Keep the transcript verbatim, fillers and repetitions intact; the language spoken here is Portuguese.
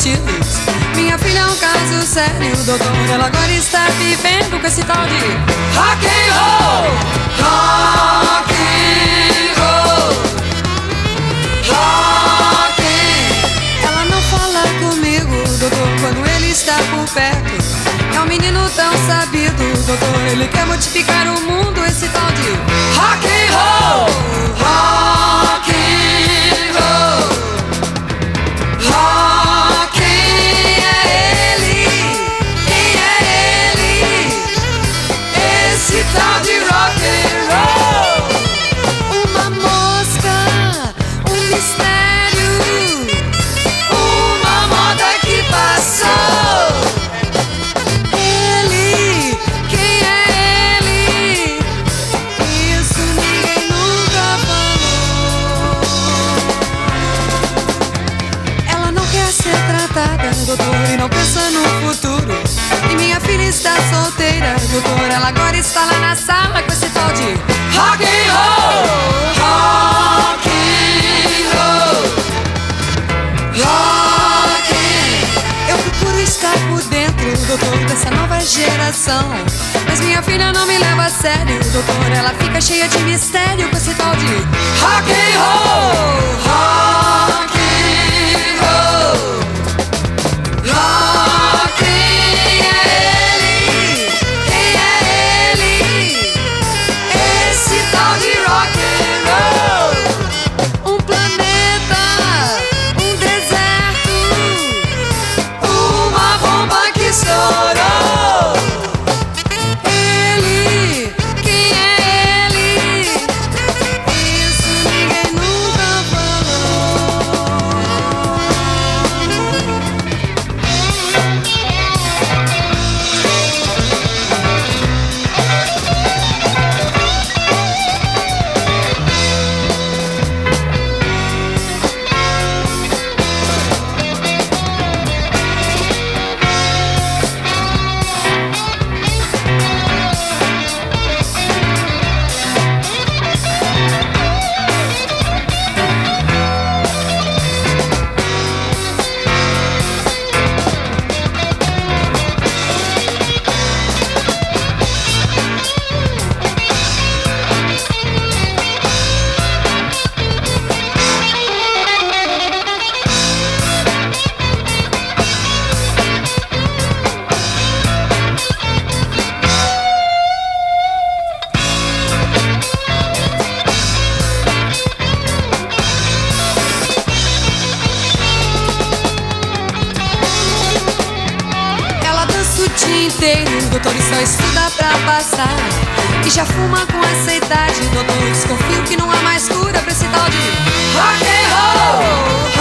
vestidos. Minha filha é um caso sério, doutor. Ela agora está vivendo com esse tal de rock and roll, rock and roll, rock and... Ela não fala comigo, doutor, quando ele está por perto. É um menino tão sabido, doutor. Ele quer modificar o mundo, esse tal de rock and roll, rock and roll, rock and... É ele, quem é ele? Esse tal de rock and roll. Uma mosca, um mistério, uma moda que passou. Ele, quem é ele? Isso ninguém nunca falou. Ela não quer ser tratada, doutor, e não pensa no futuro. E minha filha está solteira, doutor. Ela agora está lá na sala com esse tal de rock and roll, rock and roll, rock and... Eu procuro estar por dentro, doutor, dessa nova geração. Mas minha filha não me leva a sério, doutor. Ela fica cheia de mistério com esse tal de rock and roll, rock and roll, rock and... É ele, quem é ele? Esse tal de rock and roll. Um planeta, um deserto, uma bomba que estourou. Ele, quem é ele? Isso ninguém nunca falou. Ela dança o dia inteiro, doutor, e só estuda pra passar. E já fuma com essa idade, doutor. Desconfio que não há mais cura pra esse tal de rock and roll,